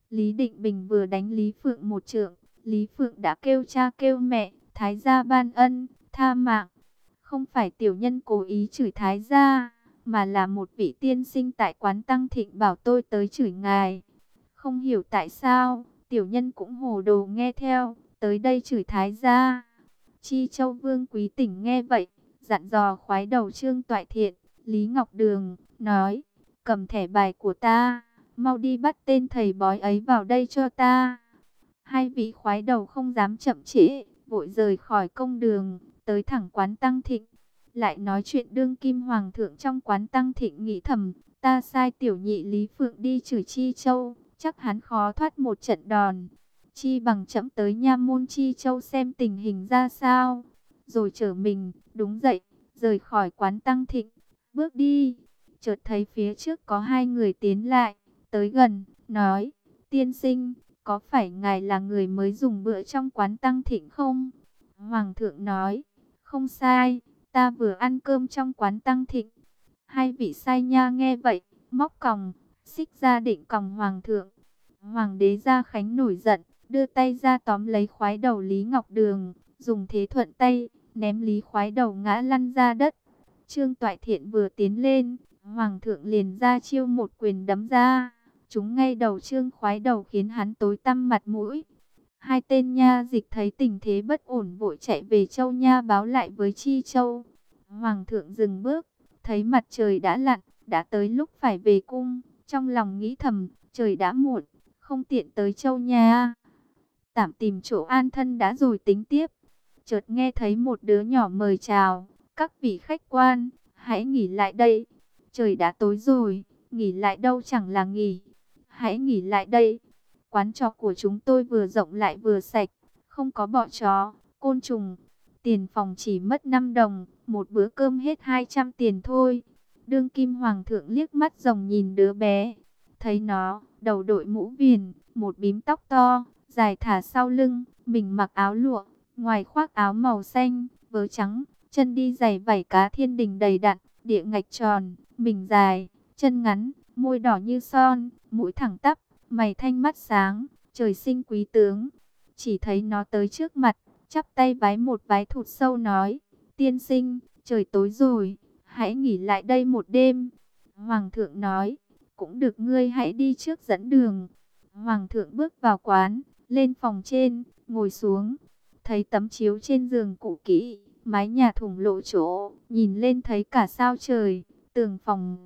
Lý Định Bình vừa đánh Lý Phượng một trượng, Lý Phượng đã kêu cha kêu mẹ, Thái gia ban ân, tha mạng. Không phải tiểu nhân cố ý chửi Thái gia, mà là một vị tiên sinh tại quán Tăng Thịnh bảo tôi tới chửi ngài. Không hiểu tại sao, tiểu nhân cũng hồ đồ nghe theo, tới đây chửi Thái gia. Chi Châu Vương Quý Tỉnh nghe vậy, dặn dò khoái đầu Trương Toại Thiện, Lý Ngọc Đường, nói, cầm thẻ bài của ta, mau đi bắt tên thầy bói ấy vào đây cho ta. Hai vị khoái đầu không dám chậm trễ, vội rời khỏi công đường, tới thẳng quán Tăng Thịnh. Lại nói chuyện đương kim hoàng thượng trong quán Tăng Thịnh nghĩ thầm, ta sai tiểu nhị Lý Phượng đi chửi Chi Châu, chắc hắn khó thoát một trận đòn. Chi bằng chậm tới nha môn Chi Châu xem tình hình ra sao, rồi trở mình, đúng dậy, rời khỏi quán Tăng Thịnh, bước đi. Chợt thấy phía trước có hai người tiến lại, tới gần, nói, tiên sinh, có phải ngài là người mới dùng bữa trong quán Tăng Thịnh không? Hoàng thượng nói, không sai, ta vừa ăn cơm trong quán Tăng Thịnh. Hai vị sai nha nghe vậy, móc còng, xích ra định còng hoàng thượng. Hoàng đế Gia Khánh nổi giận, đưa tay ra tóm lấy khoái đầu Lý Ngọc Đường, dùng thế thuận tay, ném Lý khoái đầu ngã lăn ra đất. Trương Toại Thiện vừa tiến lên, Hoàng thượng liền ra chiêu một quyền đấm ra, trúng ngay đầu Trương khoái đầu khiến hắn tối tăm mặt mũi. Hai tên nha dịch thấy tình thế bất ổn vội chạy về Châu Nha báo lại với Chi Châu. Hoàng thượng dừng bước, thấy mặt trời đã lặn, đã tới lúc phải về cung, trong lòng nghĩ thầm, trời đã muộn, không tiện tới Châu Nha. Tạm tìm chỗ an thân đã rồi tính tiếp. Chợt nghe thấy một đứa nhỏ mời chào, các vị khách quan, hãy nghỉ lại đây. Trời đã tối rồi, nghỉ lại đâu chẳng là nghỉ. Hãy nghỉ lại đây. Quán trọ của chúng tôi vừa rộng lại vừa sạch, không có bọ chó, côn trùng. Tiền phòng chỉ mất 5 đồng, một bữa cơm hết 200 tiền thôi. Đương kim hoàng thượng liếc mắt rồng nhìn đứa bé. Thấy nó, đầu đội mũ viền, một bím tóc to, dài thả sau lưng, mình mặc áo lụa, ngoài khoác áo màu xanh, vớ trắng, chân đi giày vảy cá thiên đình đầy đặn, địa ngạch tròn, mình dài, chân ngắn, môi đỏ như son, mũi thẳng tắp, mày thanh mắt sáng, trời sinh quý tướng. Chỉ thấy nó tới trước mặt, chắp tay vái một vái thụt sâu nói, tiên sinh, trời tối rồi, hãy nghỉ lại đây một đêm. Hoàng thượng nói, cũng được, ngươi hãy đi trước dẫn đường. Hoàng thượng bước vào quán, lên phòng trên, ngồi xuống, thấy tấm chiếu trên giường cũ kỹ, mái nhà thủng lộ chỗ, nhìn lên thấy cả sao trời, tường phòng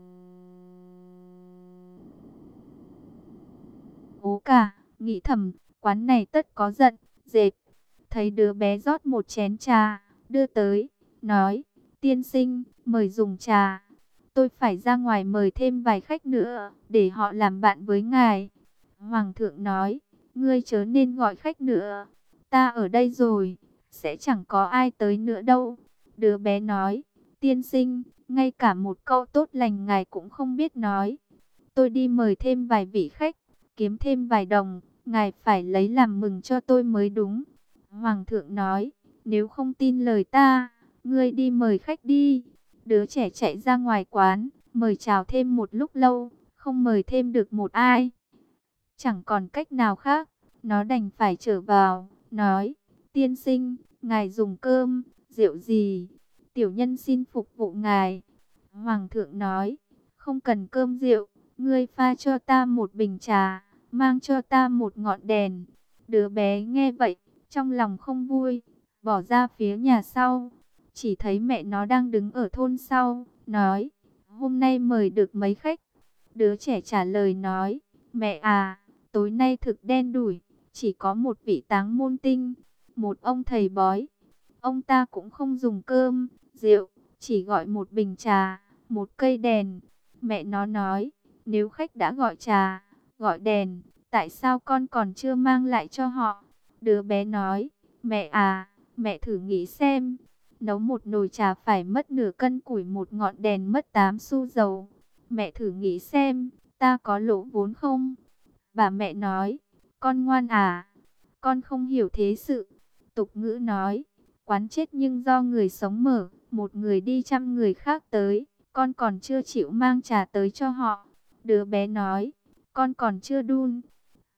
ố cả, nghĩ thầm, quán này tất có giận, dệt. Thấy đứa bé rót một chén trà, đưa tới, nói, tiên sinh, mời dùng trà. Tôi phải ra ngoài mời thêm vài khách nữa, để họ làm bạn với ngài. Hoàng thượng nói, ngươi chớ nên gọi khách nữa, ta ở đây rồi, sẽ chẳng có ai tới nữa đâu. Đứa bé nói, tiên sinh, ngay cả một câu tốt lành ngài cũng không biết nói. Tôi đi mời thêm vài vị khách, kiếm thêm vài đồng, ngài phải lấy làm mừng cho tôi mới đúng. Hoàng thượng nói, nếu không tin lời ta, ngươi đi mời khách đi. Đứa trẻ chạy ra ngoài quán, mời chào thêm một lúc lâu, không mời thêm được một ai. Chẳng còn cách nào khác, nó đành phải trở vào, nói, tiên sinh, ngài dùng cơm, rượu gì? Tiểu nhân xin phục vụ ngài. Hoàng thượng nói, không cần cơm rượu, ngươi pha cho ta một bình trà, mang cho ta một ngọn đèn. Đứa bé nghe vậy, trong lòng không vui, bỏ ra phía nhà sau. Chỉ thấy mẹ nó đang đứng ở thôn sau, nói, hôm nay mời được mấy khách. Đứa trẻ trả lời nói, mẹ à, tối nay thực đen đủi, chỉ có một vị táng môn tinh, một ông thầy bói. Ông ta cũng không dùng cơm, rượu, chỉ gọi một bình trà, một cây đèn. Mẹ nó nói, nếu khách đã gọi trà, gọi đèn, tại sao con còn chưa mang lại cho họ? Đứa bé nói, mẹ à, mẹ thử nghĩ xem, nấu một nồi trà phải mất nửa cân củi, một ngọn đèn mất 8 xu dầu. Mẹ thử nghĩ xem, ta có lỗ vốn không? Bà mẹ nói, con ngoan à, con không hiểu thế sự. Tục ngữ nói, quán chết nhưng do người sống mở, một người đi 100 người khác tới, con còn chưa chịu mang trà tới cho họ. Đứa bé nói, con còn chưa đun.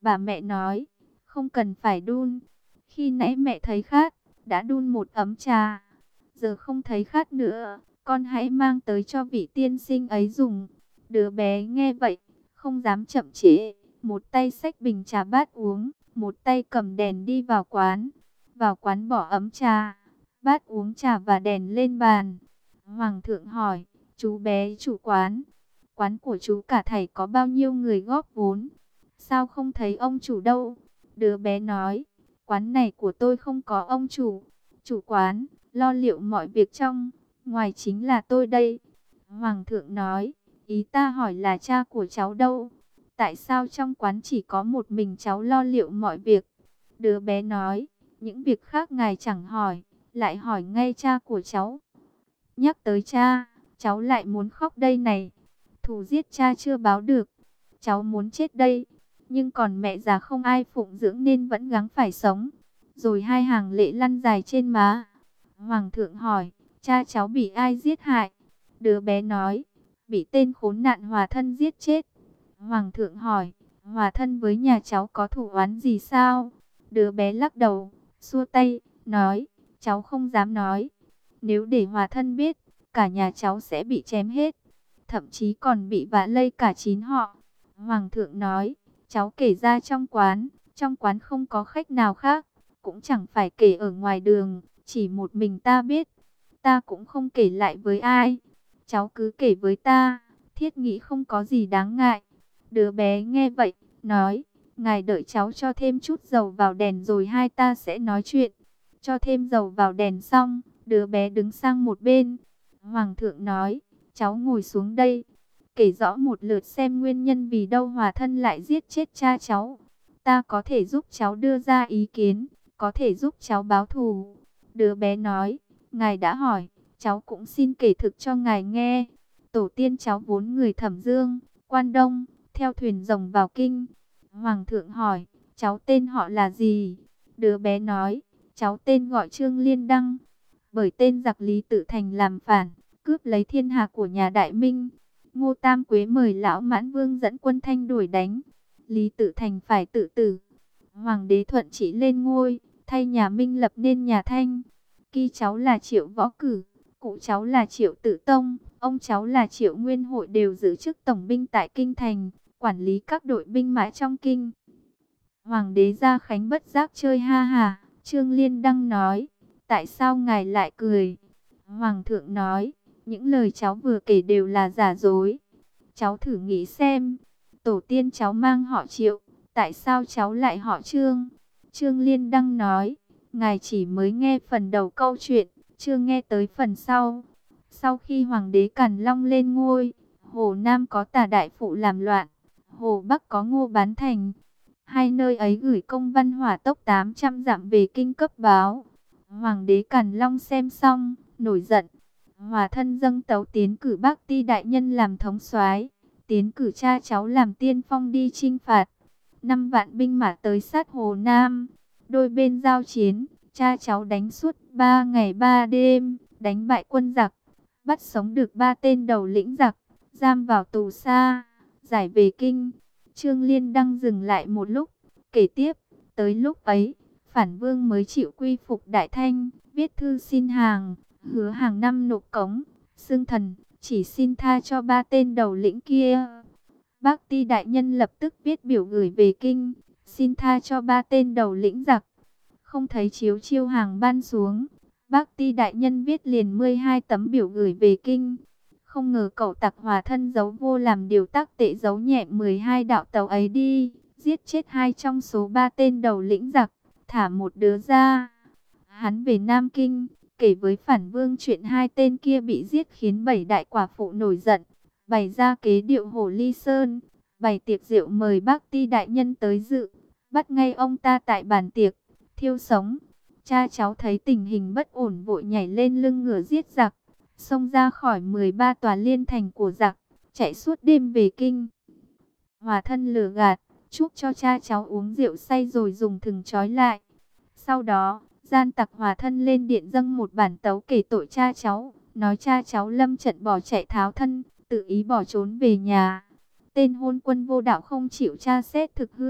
Bà mẹ nói, không cần phải đun. Khi nãy mẹ thấy khát, đã đun một ấm trà. Giờ không thấy khát nữa, con hãy mang tới cho vị tiên sinh ấy dùng. Đứa bé nghe vậy, không dám chậm trễ. Một tay xách bình trà bát uống, một tay cầm đèn đi vào quán. Vào quán bỏ ấm trà, bát uống trà và đèn lên bàn. Hoàng thượng hỏi, chú bé chủ quán, quán của chú cả thảy có bao nhiêu người góp vốn? Sao không thấy ông chủ đâu? Đứa bé nói, quán này của tôi không có ông chủ. Chủ quán, lo liệu mọi việc trong, ngoài chính là tôi đây. Hoàng thượng nói, ý ta hỏi là cha của cháu đâu? Tại sao trong quán chỉ có một mình cháu lo liệu mọi việc? Đứa bé nói, những việc khác ngài chẳng hỏi, lại hỏi ngay cha của cháu. Nhắc tới cha, cháu lại muốn khóc đây này. Thù giết cha chưa báo được, cháu muốn chết đây. Nhưng còn mẹ già không ai phụng dưỡng nên vẫn gắng phải sống. Rồi hai hàng lệ lăn dài trên má. Hoàng thượng hỏi, cha cháu bị ai giết hại? Đứa bé nói, bị tên khốn nạn Hòa Thân giết chết. Hoàng thượng hỏi, Hòa Thân với nhà cháu có thủ oán gì sao? Đứa bé lắc đầu, xua tay, nói, cháu không dám nói. Nếu để Hòa Thân biết, cả nhà cháu sẽ bị chém hết. Thậm chí còn bị vạ lây cả 9 họ. Hoàng thượng nói, cháu kể ra trong quán không có khách nào khác, cũng chẳng phải kể ở ngoài đường, chỉ một mình ta biết. Ta cũng không kể lại với ai. Cháu cứ kể với ta, thiết nghĩ không có gì đáng ngại. Đứa bé nghe vậy, nói, ngài đợi cháu cho thêm chút dầu vào đèn rồi hai ta sẽ nói chuyện. Cho thêm dầu vào đèn xong, đứa bé đứng sang một bên. Hoàng thượng nói, cháu ngồi xuống đây, kể rõ một lượt xem nguyên nhân vì đâu Hòa Thân lại giết chết cha cháu. Ta có thể giúp cháu đưa ra ý kiến, có thể giúp cháu báo thù. Đứa bé nói, ngài đã hỏi, cháu cũng xin kể thực cho ngài nghe. Tổ tiên cháu vốn người Thẩm Dương, Quan Đông, theo thuyền rồng vào kinh. Hoàng thượng hỏi, cháu tên họ là gì? Đứa bé nói, cháu tên gọi Trương Liên Đăng. Bởi tên giặc Lý Tự Thành làm phản, cướp lấy thiên hạ của nhà Đại Minh. Ngô Tam Quế mời lão Mãn Vương dẫn quân Thanh đuổi đánh. Lý Tự Thành phải tự tử. Hoàng đế thuận chỉ lên ngôi, thay nhà Minh lập nên nhà Thanh. Ki cháu là Triệu Võ Cử, cụ cháu là Triệu Tự Tông, ông cháu là Triệu Nguyên Hội đều giữ chức tổng binh tại Kinh Thành, quản lý các đội binh mã trong kinh. Hoàng đế Gia Khánh bất giác chơi ha hà. Trương Liên Đăng nói, tại sao ngài lại cười? Hoàng thượng nói, những lời cháu vừa kể đều là giả dối. Cháu thử nghĩ xem, tổ tiên cháu mang họ Triệu, tại sao cháu lại họ Trương? Trương Liên Đăng nói, ngài chỉ mới nghe phần đầu câu chuyện, chưa nghe tới phần sau. Sau khi Hoàng đế Càn Long lên ngôi, Hồ Nam có Tả Đại Phụ làm loạn, Hồ Bắc có Ngô Bán Thành. Hai nơi ấy gửi công văn hỏa tốc 800 dặm về kinh cấp báo. Hoàng đế Càn Long xem xong, nổi giận. Hòa Thân dâng tấu tiến cử Bác Ti đại nhân làm thống soái, tiến cử cha cháu làm tiên phong đi chinh phạt. 5 vạn binh mã tới sát Hồ Nam. Đôi bên giao chiến, cha cháu đánh suốt 3 ngày 3 đêm, đánh bại quân giặc, bắt sống được 3 tên đầu lĩnh giặc, giam vào tù xa, giải về kinh. Trương Liên Đăng dừng lại một lúc, kể tiếp, tới lúc ấy, Phản Vương mới chịu quy phục Đại Thanh, viết thư xin hàng, hứa hàng năm nộp cống, xưng thần, chỉ xin tha cho 3 tên đầu lĩnh kia. Bác Ti đại nhân lập tức viết biểu gửi về kinh, xin tha cho 3 tên đầu lĩnh giặc. Không thấy chiếu chiêu hàng ban xuống, Bác Ti đại nhân viết liền 12 tấm biểu gửi về kinh. Không ngờ cậu tặc Hòa Thân giấu vô làm điều tác tệ, giấu nhẹ 12 đạo tàu ấy đi, giết chết 2 trong số 3 tên đầu lĩnh giặc, thả một đứa ra. Hắn về Nam Kinh, kể với Phản Vương chuyện 2 tên kia bị giết, khiến 7 đại quả phụ nổi giận, bày ra kế điệu Hồ Ly Sơn, bày tiệc rượu mời Bác Ti đại nhân tới dự, bắt ngay ông ta tại bàn tiệc, thiêu sống. Cha cháu thấy tình hình bất ổn vội nhảy lên lưng ngựa giết giặc, xông ra khỏi 13 tòa liên thành của giặc, chạy suốt đêm về kinh. Hòa Thân lừa gạt, chuốc cho cha cháu uống rượu say rồi dùng thừng trói lại. Sau đó, gian tặc Hòa Thân lên điện dâng một bản tấu kể tội cha cháu, nói cha cháu lâm trận bỏ chạy tháo thân, tự ý bỏ trốn về nhà. Tên hôn quân vô đạo không chịu tra xét thực hư,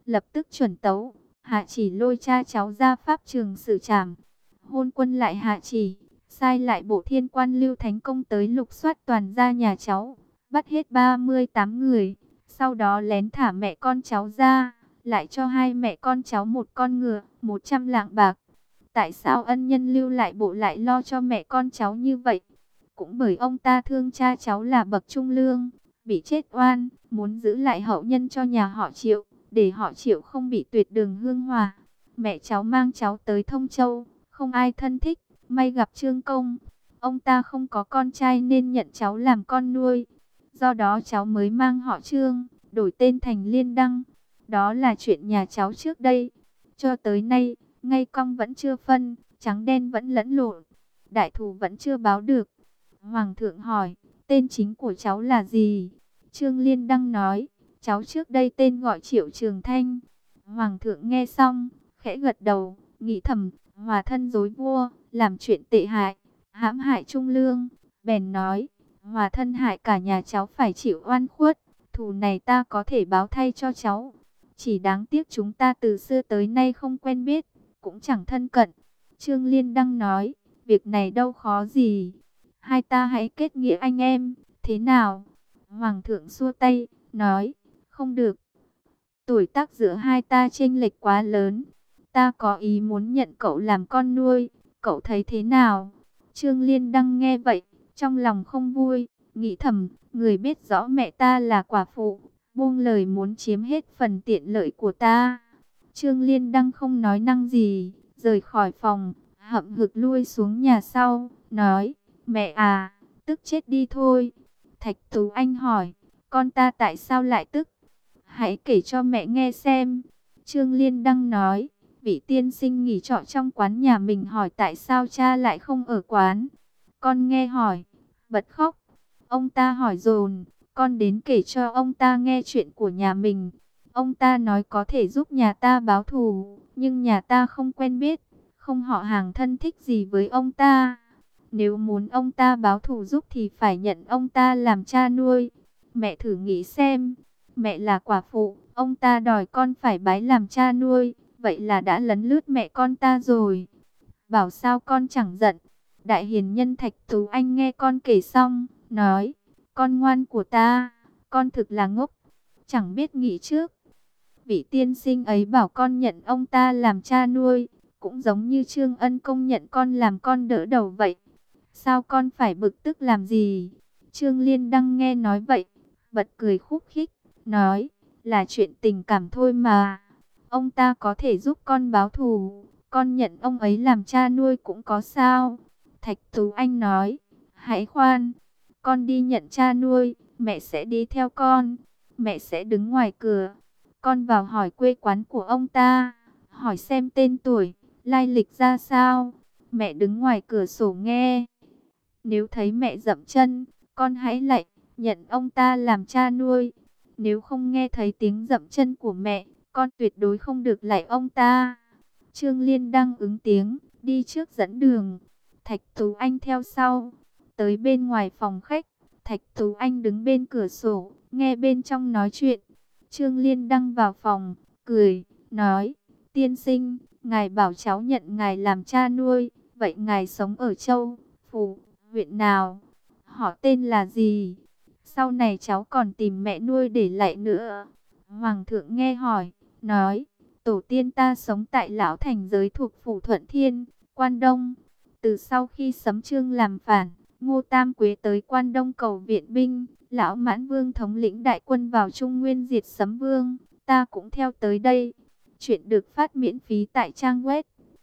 lập tức chuẩn tấu, hạ chỉ lôi cha cháu ra pháp trường xử trảm. Hôn quân lại hạ chỉ, sai lại bộ thiên quan Lưu Thánh Công tới lục soát toàn gia nhà cháu, bắt hết 38 người, sau đó lén thả mẹ con cháu ra, lại cho hai mẹ con cháu một con ngựa, 100 lạng bạc. Tại sao ân nhân lưu lại bộ lại lo cho mẹ con cháu như vậy? Cũng bởi ông ta thương cha cháu là bậc trung lương, bị chết oan, muốn giữ lại hậu nhân cho nhà họ Triệu, để họ Triệu không bị tuyệt đường hương hỏa. Mẹ cháu mang cháu tới Thông Châu, không ai thân thích, may gặp Trương Công. Ông ta không có con trai nên nhận cháu làm con nuôi. Do đó cháu mới mang họ Trương, đổi tên thành Liên Đăng. Đó là chuyện nhà cháu trước đây. Cho tới nay, ngay cong vẫn chưa phân, trắng đen vẫn lẫn lộn. Đại thù vẫn chưa báo được. Hoàng thượng hỏi, tên chính của cháu là gì? Trương Liên Đăng nói, cháu trước đây tên gọi Triệu Trường Thanh. Hoàng thượng nghe xong, khẽ gật đầu, nghĩ thầm, hòa thân dối vua, làm chuyện tệ hại, hãm hại trung lương. Bèn nói, hòa thân hại cả nhà cháu phải chịu oan khuất, thù này ta có thể báo thay cho cháu. Chỉ đáng tiếc chúng ta từ xưa tới nay không quen biết, cũng chẳng thân cận. Trương Liên Đăng nói, việc này đâu khó gì, hai ta hãy kết nghĩa anh em, thế nào? Hoàng thượng xua tay, nói, không được. Tuổi tác giữa hai ta chênh lệch quá lớn. Ta có ý muốn nhận cậu làm con nuôi, cậu thấy thế nào? Trương Liên Đăng nghe vậy, trong lòng không vui, nghĩ thầm, người biết rõ mẹ ta là quả phụ, buông lời muốn chiếm hết phần tiện lợi của ta. Trương Liên Đăng không nói năng gì, rời khỏi phòng, hậm hực lui xuống nhà sau, nói, mẹ à, tức chết đi thôi. Thạch Tú Anh hỏi, con ta tại sao lại tức? Hãy kể cho mẹ nghe xem. Trương Liên Đăng nói, vị tiên sinh nghỉ trọ trong quán nhà mình hỏi tại sao cha lại không ở quán. Con nghe hỏi, bật khóc. Ông ta hỏi dồn, con đến kể cho ông ta nghe chuyện của nhà mình. Ông ta nói có thể giúp nhà ta báo thù, nhưng nhà ta không quen biết, không họ hàng thân thích gì với ông ta. Nếu muốn ông ta báo thù giúp thì phải nhận ông ta làm cha nuôi. Mẹ thử nghĩ xem, mẹ là quả phụ, ông ta đòi con phải bái làm cha nuôi, vậy là đã lấn lướt mẹ con ta rồi. Bảo sao con chẳng giận. Đại hiền nhân Thạch Tú Anh nghe con kể xong, nói, con ngoan của ta, con thực là ngốc, chẳng biết nghĩ trước. Vị tiên sinh ấy bảo con nhận ông ta làm cha nuôi, cũng giống như Trương Ân Công nhận con làm con đỡ đầu vậy. Sao con phải bực tức làm gì? Trương Liên Đăng nghe nói vậy, bật cười khúc khích, nói, là chuyện tình cảm thôi mà. Ông ta có thể giúp con báo thù, con nhận ông ấy làm cha nuôi cũng có sao. Thạch Tú Anh nói, hãy khoan, con đi nhận cha nuôi, mẹ sẽ đi theo con, mẹ sẽ đứng ngoài cửa. Con vào hỏi quê quán của ông ta, hỏi xem tên tuổi, lai lịch ra sao. Mẹ đứng ngoài cửa sổ nghe. Nếu thấy mẹ dậm chân, con hãy lạy, nhận ông ta làm cha nuôi. Nếu không nghe thấy tiếng dậm chân của mẹ, con tuyệt đối không được lạy ông ta. Trương Liên Đăng ứng tiếng, đi trước dẫn đường. Thạch Tú Anh theo sau. Tới bên ngoài phòng khách, Thạch Tú Anh đứng bên cửa sổ, nghe bên trong nói chuyện. Trương Liên Đăng vào phòng, cười, nói, tiên sinh, ngài bảo cháu nhận ngài làm cha nuôi, vậy ngài sống ở Châu Phủ, huyện nào? Họ tên là gì? Sau này cháu còn tìm mẹ nuôi để lại nữa. Hoàng thượng nghe hỏi, nói, tổ tiên ta sống tại Lão Thành Giới thuộc Phủ Thuận Thiên, Quan Đông. Từ sau khi Sấm Chương làm phản, Ngô Tam Quế tới Quan Đông cầu viện binh, Lão Mãn Vương thống lĩnh đại quân vào Trung Nguyên diệt Sấm Vương, ta cũng theo tới đây. Chuyện được phát miễn phí tại trang web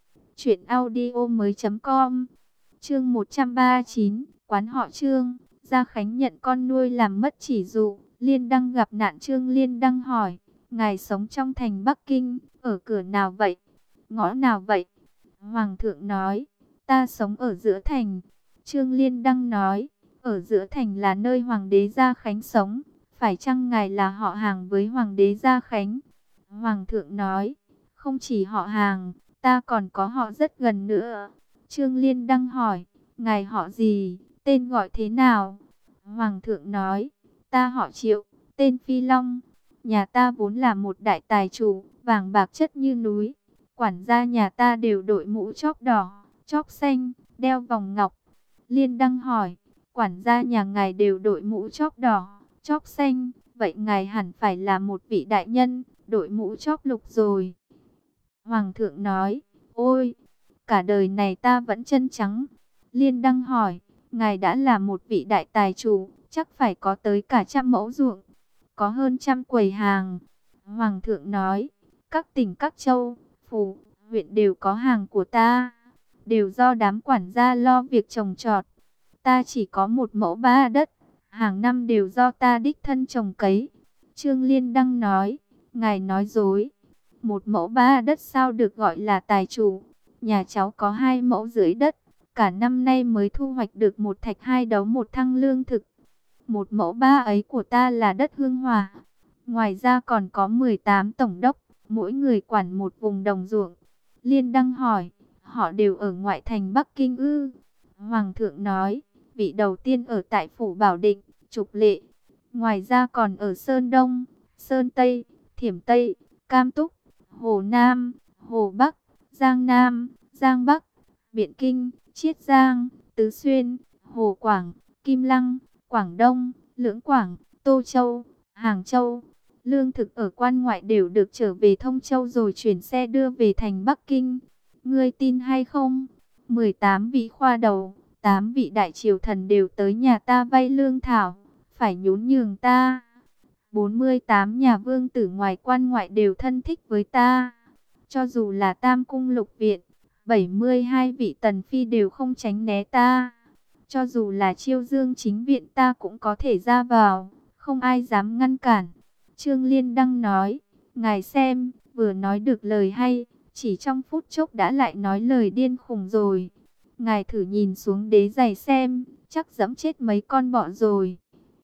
truyệnaudiomoi.com. Chương 139, quán họ Trương, Gia Khánh nhận con nuôi làm mất chỉ dụ. Liên Đăng gặp nạn. Trương Liên Đăng hỏi, ngài sống trong thành Bắc Kinh, ở cửa nào vậy? Ngõ nào vậy? Hoàng thượng nói, ta sống ở giữa thành. Trương Liên Đăng nói, ở giữa thành là nơi Hoàng đế Gia Khánh sống, phải chăng ngài là họ hàng với Hoàng đế Gia Khánh? Hoàng thượng nói, không chỉ họ hàng, ta còn có họ rất gần nữa. Trương Liên Đăng hỏi, ngài họ gì, tên gọi thế nào? Hoàng thượng nói, ta họ Triệu, tên Phi Long. Nhà ta vốn là một đại tài chủ, vàng bạc chất như núi. Quản gia nhà ta đều đội mũ chóp đỏ, chóp xanh, đeo vòng ngọc. Liên Đăng hỏi, quản gia nhà ngài đều đội mũ chóp đỏ, chóp xanh, vậy ngài hẳn phải là một vị đại nhân, đội mũ chóp lục rồi. Hoàng thượng nói, ôi, cả đời này ta vẫn chân trắng. Liên Đăng hỏi, ngài đã là một vị đại tài chủ, chắc phải có tới cả 100 mẫu ruộng, có hơn 100 quầy hàng. Hoàng thượng nói, các tỉnh các châu, phủ, huyện đều có hàng của ta, đều do đám quản gia lo việc trồng trọt. Ta chỉ có 1 mẫu 3 đất, hàng năm đều do ta đích thân trồng cấy. Trương Liên Đăng nói, ngài nói dối, 1 mẫu 3 đất sao được gọi là tài chủ? Nhà cháu có 2 mẫu rưỡi đất, cả năm nay mới thu hoạch được 1 thạch 2 đấu 1 thăng lương thực. 1 mẫu 3 ấy của ta là đất hương hòa. Ngoài ra còn có 18 tổng đốc, mỗi người quản một vùng đồng ruộng. Liên Đăng hỏi, họ đều ở ngoại thành Bắc Kinh ư? Hoàng thượng nói, vị đầu tiên ở tại phủ Bảo Định, Trục Lệ. Ngoài ra còn ở Sơn Đông, Sơn Tây, Thiểm Tây, Cam Túc, Hồ Nam, Hồ Bắc, Giang Nam, Giang Bắc, Biện Kinh, Chiết Giang, Tứ Xuyên, Hồ Quảng, Kim Lăng, Quảng Đông, Lưỡng Quảng, Tô Châu, Hàng Châu. Lương thực ở quan ngoại đều được trở về Thông Châu rồi chuyển xe đưa về thành Bắc Kinh. Ngươi tin hay không? 18 vị khoa đầu, 8 vị đại triều thần đều tới nhà ta vay lương thảo, phải nhún nhường ta. 48 nhà vương tử ngoài quan ngoại đều thân thích với ta. Cho dù là Tam Cung Lục Viện, 72 vị tần phi đều không tránh né ta. Cho dù là Chiêu Dương Chính Viện ta cũng có thể ra vào, không ai dám ngăn cản. Trương Liên Đăng nói, ngài xem, vừa nói được lời hay, chỉ trong phút chốc đã lại nói lời điên khùng rồi. Ngài thử nhìn xuống đế giày xem, chắc dẫm chết mấy con bọ rồi.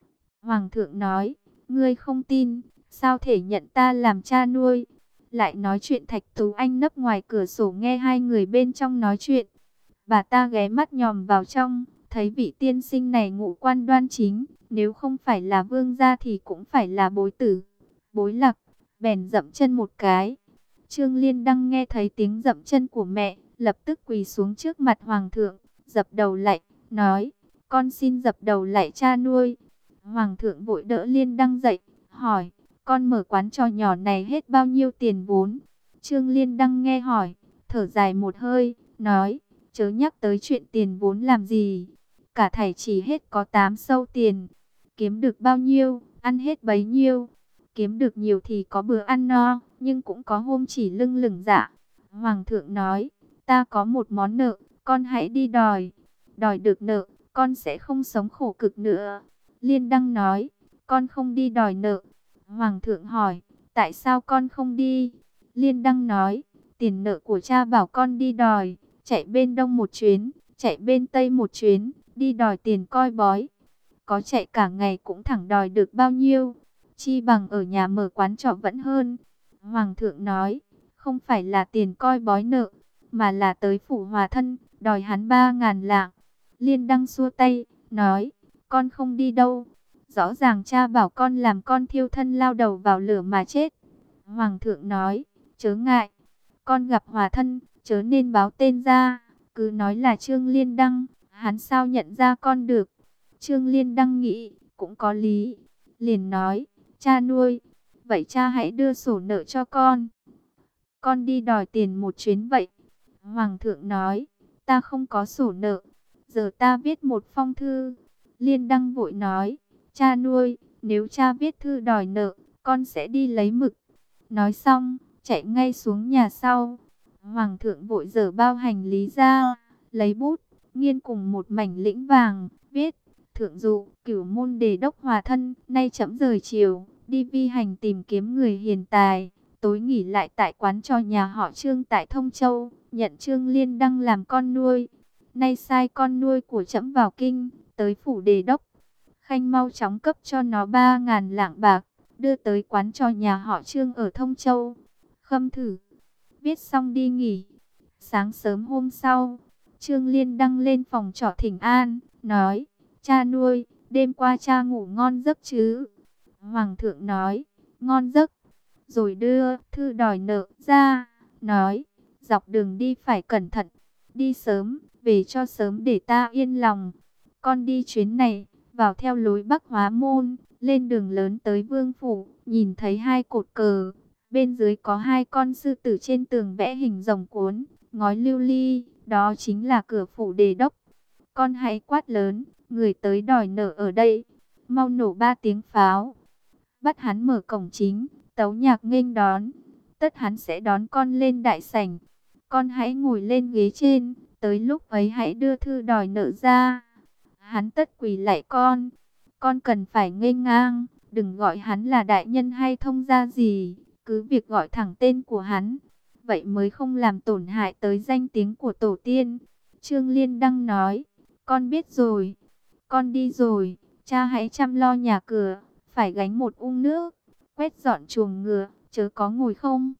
Hoàng thượng nói, ngươi không tin, sao thể nhận ta làm cha nuôi? Lại nói chuyện Thạch Tú Anh nấp ngoài cửa sổ nghe hai người bên trong nói chuyện. Bà ta ghé mắt nhòm vào trong, thấy vị tiên sinh này ngũ quan đoan chính, nếu không phải là vương gia thì cũng phải là bối tử, bối lạc, bèn dậm chân một cái. Trương Liên Đăng nghe thấy tiếng dậm chân của mẹ, lập tức quỳ xuống trước mặt hoàng thượng, dập đầu lạy, nói, con xin dập đầu lạy cha nuôi. Hoàng thượng vội đỡ Liên Đăng dậy, hỏi, con mở quán trò nhỏ này hết bao nhiêu tiền vốn? Trương Liên Đăng nghe hỏi, thở dài một hơi, nói, chớ nhắc tới chuyện tiền vốn làm gì. Cả thảy chỉ hết có 8 sâu tiền. Kiếm được bao nhiêu, ăn hết bấy nhiêu. Kiếm được nhiều thì có bữa ăn no, nhưng cũng có hôm chỉ lưng lửng dạ. Hoàng thượng nói, ta có một món nợ, con hãy đi đòi. Đòi được nợ, con sẽ không sống khổ cực nữa. Liên Đăng nói, con không đi đòi nợ. Hoàng thượng hỏi, tại sao con không đi? Liên Đăng nói, tiền nợ của cha bảo con đi đòi, chạy bên đông một chuyến, chạy bên tây một chuyến, đi đòi tiền coi bói. Có chạy cả ngày cũng thẳng đòi được bao nhiêu, chi bằng ở nhà mở quán trọ vẫn hơn. Hoàng thượng nói, không phải là tiền coi bói nợ, mà là tới phủ Hòa Thân, đòi hắn 3.000 lạng. Liên Đăng xua tay, nói, con không đi đâu. Rõ ràng cha bảo con làm con thiêu thân lao đầu vào lửa mà chết. Hoàng thượng nói, chớ ngại, con gặp Hòa Thân, chớ nên báo tên ra, cứ nói là Trương Liên Đăng, hắn sao nhận ra con được. Trương Liên Đăng nghĩ, cũng có lý, liền nói, cha nuôi, vậy cha hãy đưa sổ nợ cho con đi đòi tiền một chuyến vậy. Hoàng thượng nói, ta không có sổ nợ, giờ ta viết một phong thư. Liên Đăng vội nói, cha nuôi, nếu cha viết thư đòi nợ, con sẽ đi lấy mực. Nói xong, chạy ngay xuống nhà sau. Hoàng thượng vội dở bao hành lý ra, lấy bút, nghiên cùng một mảnh lĩnh vàng, viết, thượng dụ, Cửu Môn Đề Đốc Hòa Thân, nay chấm rời chiều, đi vi hành tìm kiếm người hiền tài, tối nghỉ lại tại quán trò nhà họ Trương tại Thông Châu, nhận Trương Liên Đăng làm con nuôi. Nay sai con nuôi của trẫm vào kinh, tới phủ Đề Đốc, khanh mau chóng cấp cho nó 3.000 lạng bạc, đưa tới quán trò nhà họ Trương ở Thông Châu. Khâm thử, viết xong đi nghỉ. Sáng sớm hôm sau, Trương Liên Đăng lên phòng trọ thỉnh an, nói, cha nuôi, đêm qua cha ngủ ngon giấc chứ? Hoàng thượng nói, ngon giấc. Rồi đưa thư đòi nợ ra, nói, dọc đường đi phải cẩn thận, đi sớm, về cho sớm để ta yên lòng. Con đi chuyến này, vào theo lối Bắc Hóa Môn, lên đường lớn tới Vương Phủ, nhìn thấy hai cột cờ, bên dưới có hai con sư tử trên tường vẽ hình rồng cuốn, ngói lưu ly, đó chính là cửa phủ Đề Đốc. Con hãy quát lớn, người tới đòi nợ ở đây, mau nổ 3 tiếng pháo, bắt hắn mở cổng chính, tấu nhạc nghênh đón, tất hắn sẽ đón con lên đại sảnh. Con hãy ngồi lên ghế trên, tới lúc ấy hãy đưa thư đòi nợ ra. Hắn tất quỳ lạy con cần phải nghênh ngang, đừng gọi hắn là đại nhân hay thông gia gì, cứ việc gọi thẳng tên của hắn, vậy mới không làm tổn hại tới danh tiếng của tổ tiên. Trương Liên Đăng nói, con biết rồi, con đi rồi, cha hãy chăm lo nhà cửa, phải gánh một ung nước, quét dọn chuồng ngựa, chớ có ngồi không.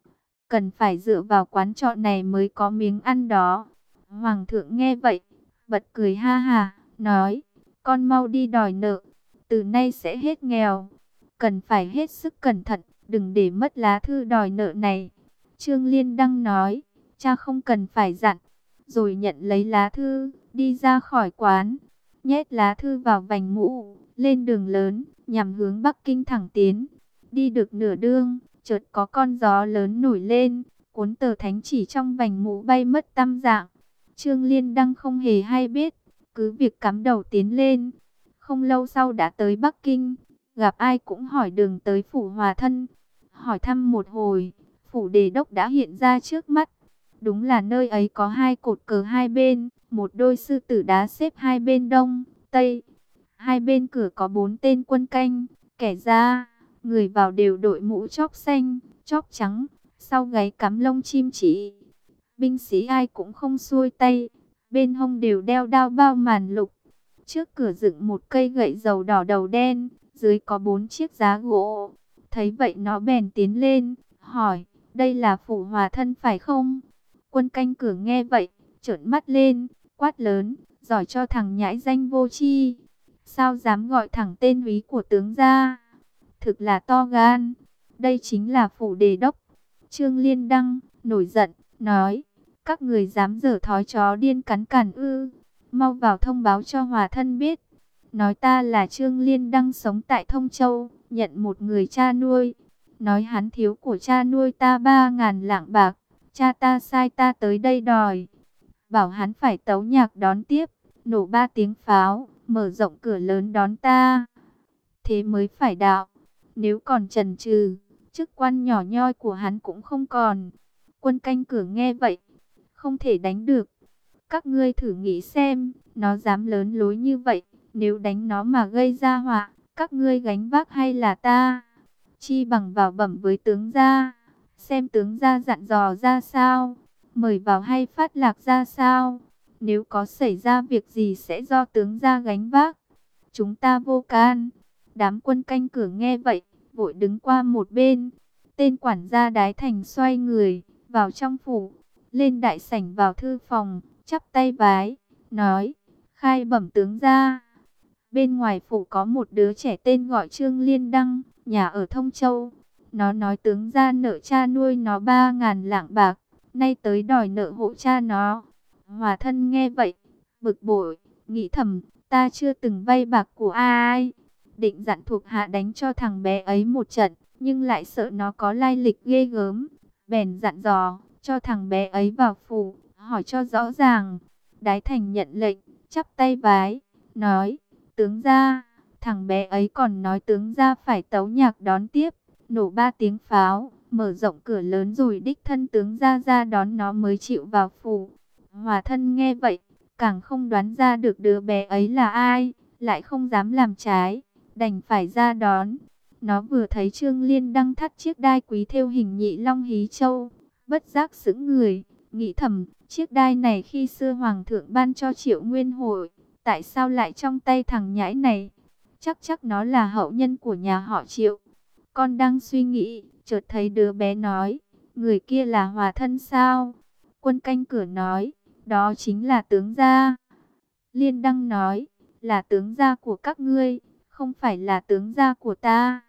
Cần phải dựa vào quán trọ này mới có miếng ăn đó. Hoàng thượng nghe vậy, bật cười ha hà, nói, con mau đi đòi nợ, từ nay sẽ hết nghèo. Cần phải hết sức cẩn thận, đừng để mất lá thư đòi nợ này. Trương Liên Đăng nói, cha không cần phải dặn, rồi nhận lấy lá thư, đi ra khỏi quán, nhét lá thư vào vành mũ, lên đường lớn, nhằm hướng Bắc Kinh thẳng tiến. Đi được nửa đường, chợt có con gió lớn nổi lên, cuốn tờ thánh chỉ trong vành mũ bay mất tăm dạng. Trương Liên Đăng không hề hay biết, cứ việc cắm đầu tiến lên. Không lâu sau đã tới Bắc Kinh, gặp ai cũng hỏi đường tới phủ Hòa Thân. Hỏi thăm một hồi, phủ Đề Đốc đã hiện ra trước mắt. Đúng là nơi ấy có hai cột cờ hai bên, một đôi sư tử đá xếp hai bên đông, tây. Hai bên cửa có 4 tên quân canh, kẻ ra, người vào đều đội mũ chóp xanh, chóp trắng, sau gáy cắm lông chim chỉ. Binh sĩ ai cũng không xuôi tay, bên hông đều đeo đao bao màn lục. Trước cửa dựng một cây gậy dầu đỏ đầu đen, dưới có 4 chiếc giá gỗ. Thấy vậy nó bèn tiến lên, hỏi, đây là phủ Hòa Thân phải không? Quân canh cửa nghe vậy, trợn mắt lên, quát lớn, giỏi cho thằng nhãi danh vô tri, sao dám gọi thẳng tên úy của tướng ra? Thực là to gan, đây chính là phủ Đề Đốc. Trương Liên Đăng nổi giận, nói, các người dám giở thói chó điên cắn cản ư? Mau vào thông báo cho Hòa Thân biết. Nói ta là Trương Liên Đăng sống tại Thông Châu, nhận một người cha nuôi. Nói hắn thiếu của cha nuôi ta 3.000 lạng bạc. Cha ta sai ta tới đây đòi. Bảo hắn phải tấu nhạc đón tiếp, nổ 3 tiếng pháo, mở rộng cửa lớn đón ta. Thế mới phải đạo. Nếu còn chần chừ, chức quan nhỏ nhoi của hắn cũng không còn. Quân canh cửa nghe vậy, không thể đánh được. Các ngươi thử nghĩ xem, nó dám lớn lối như vậy, nếu đánh nó mà gây ra họa, các ngươi gánh vác hay là ta? Chi bằng vào bẩm với tướng gia, xem tướng gia dặn dò ra sao, mời vào hay phát lạc ra sao. Nếu có xảy ra việc gì sẽ do tướng gia gánh vác. Chúng ta vô can. Đám quân canh cửa nghe vậy, vội đứng qua một bên. Tên quản gia Đái Thành xoay người, vào trong phủ, lên đại sảnh vào thư phòng, chắp tay vái, nói, khai bẩm tướng gia. Bên ngoài phủ có một đứa trẻ tên gọi Trương Liên Đăng, nhà ở Thông Châu. Nó nói tướng gia nợ cha nuôi nó 3.000 lạng bạc, nay tới đòi nợ hộ cha nó. Hòa Thân nghe vậy, bực bội, nghĩ thầm, ta chưa từng vay bạc của ai. Định dặn thuộc hạ đánh cho thằng bé ấy một trận, nhưng lại sợ nó có lai lịch ghê gớm. Bèn dặn dò, cho thằng bé ấy vào phủ, hỏi cho rõ ràng. Đái Thành nhận lệnh, chắp tay vái, nói, tướng gia, thằng bé ấy còn nói tướng gia phải tấu nhạc đón tiếp, nổ 3 tiếng pháo, mở rộng cửa lớn rồi đích thân tướng gia ra đón nó mới chịu vào phủ. Hòa Thân nghe vậy, càng không đoán ra được đứa bé ấy là ai, lại không dám làm trái, đành phải ra đón. Nó vừa thấy Trương Liên Đăng thắt chiếc đai quý thêu hình nhị long hí châu, bất giác sững người, nghĩ thầm, chiếc đai này khi xưa Hoàng thượng ban cho Triệu Nguyên Hội, tại sao lại trong tay thằng nhãi này? Chắc nó là hậu nhân của nhà họ Triệu. Con đang suy nghĩ, chợt thấy đứa bé nói, người kia là Hòa Thân sao? Quân canh cửa nói, đó chính là tướng gia. Liên Đăng nói, là tướng gia của các ngươi, không phải là tướng gia của ta.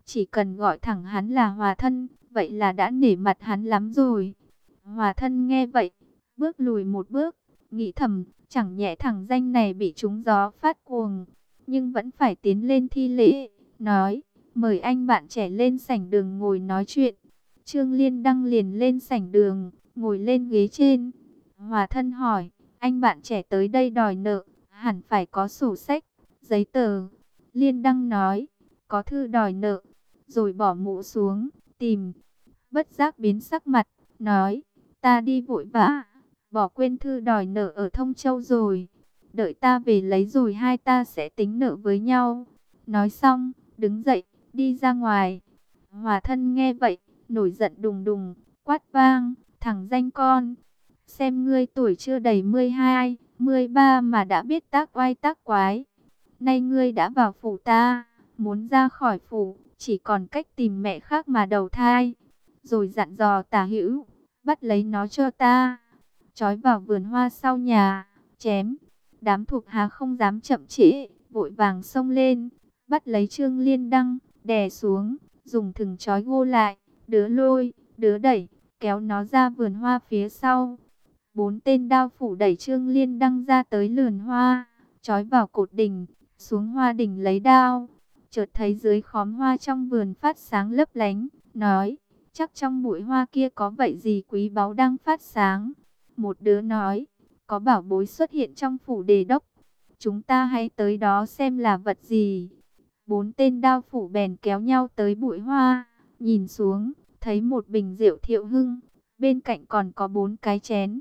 chỉ cần gọi thẳng hắn là Hòa Thân, vậy là đã nể mặt hắn lắm rồi. Hòa Thân nghe vậy, bước lùi một bước, nghĩ thầm, chẳng nhẽ thằng danh này bị trúng gió phát cuồng, nhưng vẫn phải tiến lên thi lễ, nói, mời anh bạn trẻ lên sảnh đường ngồi nói chuyện. Trương Liên Đăng liền lên sảnh đường, ngồi lên ghế trên. Hòa Thân hỏi, anh bạn trẻ tới đây đòi nợ, hẳn phải có sổ sách, giấy tờ. Liên Đăng nói, có thư đòi nợ, rồi bỏ mũ xuống, tìm. Bất giác biến sắc mặt, nói, ta đi vội vã, bỏ quên thư đòi nợ ở Thông Châu rồi. Đợi ta về lấy rồi hai ta sẽ tính nợ với nhau. Nói xong, đứng dậy, đi ra ngoài. Hòa Thân nghe vậy, nổi giận đùng đùng, quát vang, thằng danh con. Xem ngươi tuổi chưa đầy 12, 13 mà đã biết tác oai tác quái. Nay ngươi đã vào phủ ta, muốn ra khỏi phủ, chỉ còn cách tìm mẹ khác mà đầu thai. Rồi dặn dò Tả Hữu, bắt lấy nó cho ta, trói vào vườn hoa sau nhà, chém. Đám thuộc hạ không dám chậm trễ, vội vàng xông lên, bắt lấy Trương Liên Đăng, đè xuống, dùng thừng trói gô lại, đứa lôi, đứa đẩy, kéo nó ra vườn hoa phía sau. 4 tên đao phủ đẩy Trương Liên Đăng ra tới vườn hoa, trói vào cột đình, xuống hoa đình lấy đao. Chợt thấy dưới khóm hoa trong vườn phát sáng lấp lánh, nói, chắc trong bụi hoa kia có vậy gì quý báu đang phát sáng. Một đứa nói, có bảo bối xuất hiện trong phủ đề đốc, chúng ta hãy tới đó xem là vật gì. 4 tên đao phủ bèn kéo nhau tới bụi hoa, nhìn xuống, thấy một bình rượu Thiệu Hưng, bên cạnh còn có 4 cái chén.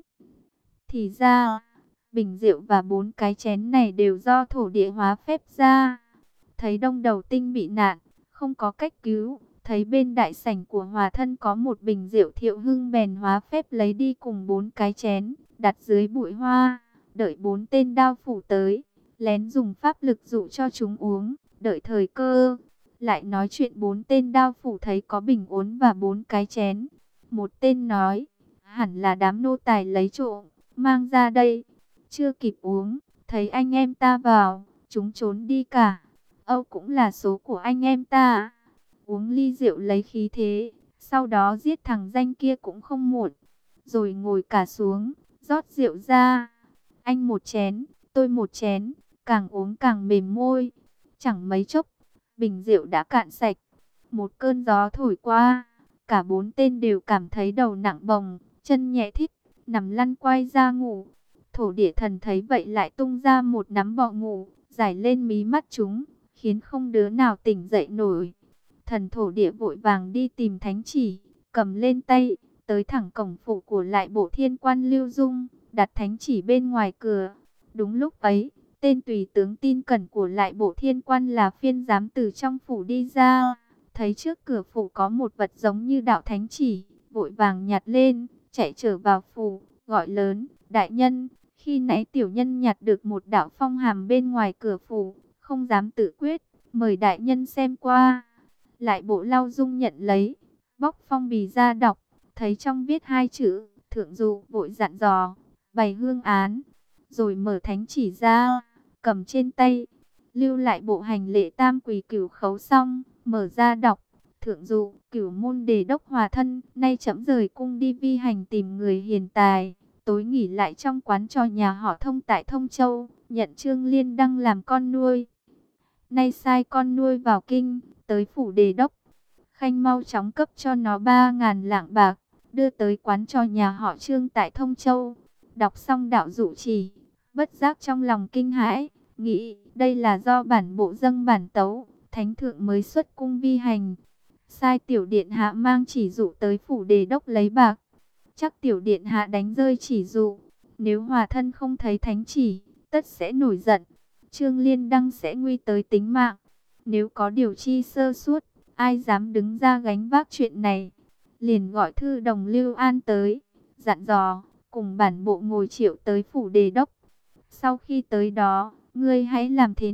Thì ra, bình rượu và 4 cái chén này đều do thổ địa hóa phép ra. Thấy Đông Đầu Tinh bị nạn, không có cách cứu, thấy bên đại sảnh của Hòa Thân có một bình rượu Thiệu Hưng bèn hóa phép lấy đi cùng 4 cái chén, đặt dưới bụi hoa, đợi 4 tên đao phủ tới, lén dùng pháp lực dụ cho chúng uống, đợi thời cơ. Lại nói chuyện 4 tên đao phủ thấy có bình uốn và 4 cái chén. Một tên nói, hẳn là đám nô tài lấy trộm, mang ra đây. Chưa kịp uống, thấy anh em ta vào, chúng trốn đi cả. Âu cũng là số của anh em ta. Uống ly rượu lấy khí thế, sau đó giết thằng danh kia cũng không muộn. Rồi ngồi cả xuống, rót rượu ra. Anh một chén, tôi một chén, càng uống càng mềm môi. Chẳng mấy chốc, bình rượu đã cạn sạch. Một cơn gió thổi qua, cả 4 tên đều cảm thấy đầu nặng bồng, chân nhẹ thít, nằm lăn quay ra ngủ. Thổ địa thần thấy vậy lại tung ra một nắm bọ ngủ, giải lên mí mắt chúng, khiến không đứa nào tỉnh dậy nổi. Thần thổ địa vội vàng đi tìm thánh chỉ, cầm lên tay, tới thẳng cổng phủ của lại bộ thiên quan Lưu Dung, đặt thánh chỉ bên ngoài cửa. Đúng lúc ấy, tên tùy tướng tin cẩn của lại bộ thiên quan là Phiên giám từ trong phủ đi ra, thấy trước cửa phủ có một vật giống như đạo thánh chỉ, vội vàng nhặt lên, chạy trở vào phủ, gọi lớn, đại nhân, khi nãy tiểu nhân nhặt được một đạo phong hàm bên ngoài cửa phủ, không dám tự quyết, mời đại nhân xem qua. Lại bộ Lao Dung nhận lấy, bóc phong bì ra đọc, thấy trong viết 2 chữ, thượng dụ, vội dặn dò, bày hương án, rồi mở thánh chỉ ra, cầm trên tay, lưu lại bộ hành lễ tam quỳ cửu khấu xong, mở ra đọc, thượng dụ, cửu môn đề đốc Hòa Thân, nay trẫm rời cung đi vi hành tìm người hiền tài, tối nghỉ lại trong quán trò nhà họ Thông tại Thông Châu, nhận Trương Liên Đăng làm con nuôi. Nay sai con nuôi vào kinh, tới phủ đề đốc. Khanh mau chóng cấp cho nó 3.000 lạng bạc, đưa tới quán trò nhà họ Trương tại Thông Châu. Đọc xong đạo dụ chỉ, bất giác trong lòng kinh hãi, nghĩ đây là do bản bộ dâng bản tấu, thánh thượng mới xuất cung vi hành. Sai tiểu điện hạ mang chỉ dụ tới phủ đề đốc lấy bạc. Chắc tiểu điện hạ đánh rơi chỉ dụ, nếu Hòa Thân không thấy thánh chỉ, tất sẽ nổi giận. Trương Liên Đăng sẽ nguy tới tính mạng. Nếu có điều chi sơ suất, ai dám đứng ra gánh vác chuyện này. Liền gọi thư đồng Lưu An tới, dặn dò, cùng bản bộ ngồi triệu tới phủ đề đốc. Sau khi tới đó, ngươi hãy làm thế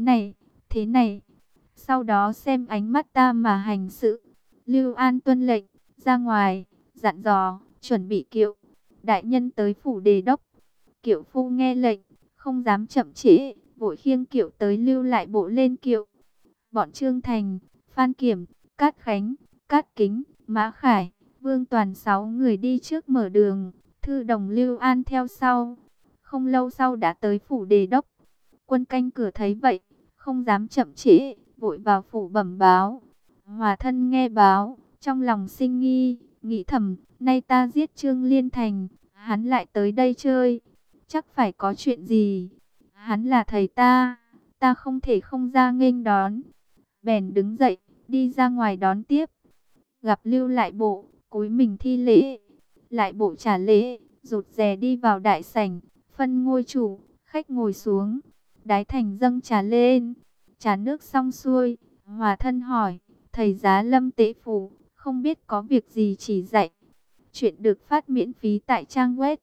này. Sau đó xem ánh mắt ta mà hành sự. Lưu An tuân lệnh, ra ngoài, dặn dò, chuẩn bị kiệu. Đại nhân tới phủ đề đốc. Kiệu phu nghe lệnh, không dám chậm trễ, vội khiêng kiệu tới lưu lại bộ lên kiệu. Bọn Trương Thành, Phan Kiểm, Cát Khánh, Cát Kính, Mã Khải, Vương Toàn 6 người đi trước mở đường, Thư Đồng Lưu An theo sau. Không lâu sau đã tới phủ đề đốc. Quân canh cửa thấy vậy, không dám chậm trễ, vội vào phủ bẩm báo. Hòa thân nghe báo, trong lòng sinh nghi, nghĩ thầm, nay ta giết Trương Liên Thành, hắn lại tới đây chơi, chắc phải có chuyện gì. Hắn là thầy ta không thể không ra nghênh đón. Bèn đứng dậy, đi ra ngoài đón tiếp. Gặp Lưu Lại Bộ, cúi mình thi lễ. Lại Bộ trả lễ, rụt rè đi vào đại sảnh, phân ngôi chủ, khách ngồi xuống. Đái Thành dâng trà lên, trà nước xong xuôi, Hòa thân hỏi, thầy Giá Lâm Tế Phủ, không biết có việc gì chỉ dạy. Chuyện được phát miễn phí tại trang web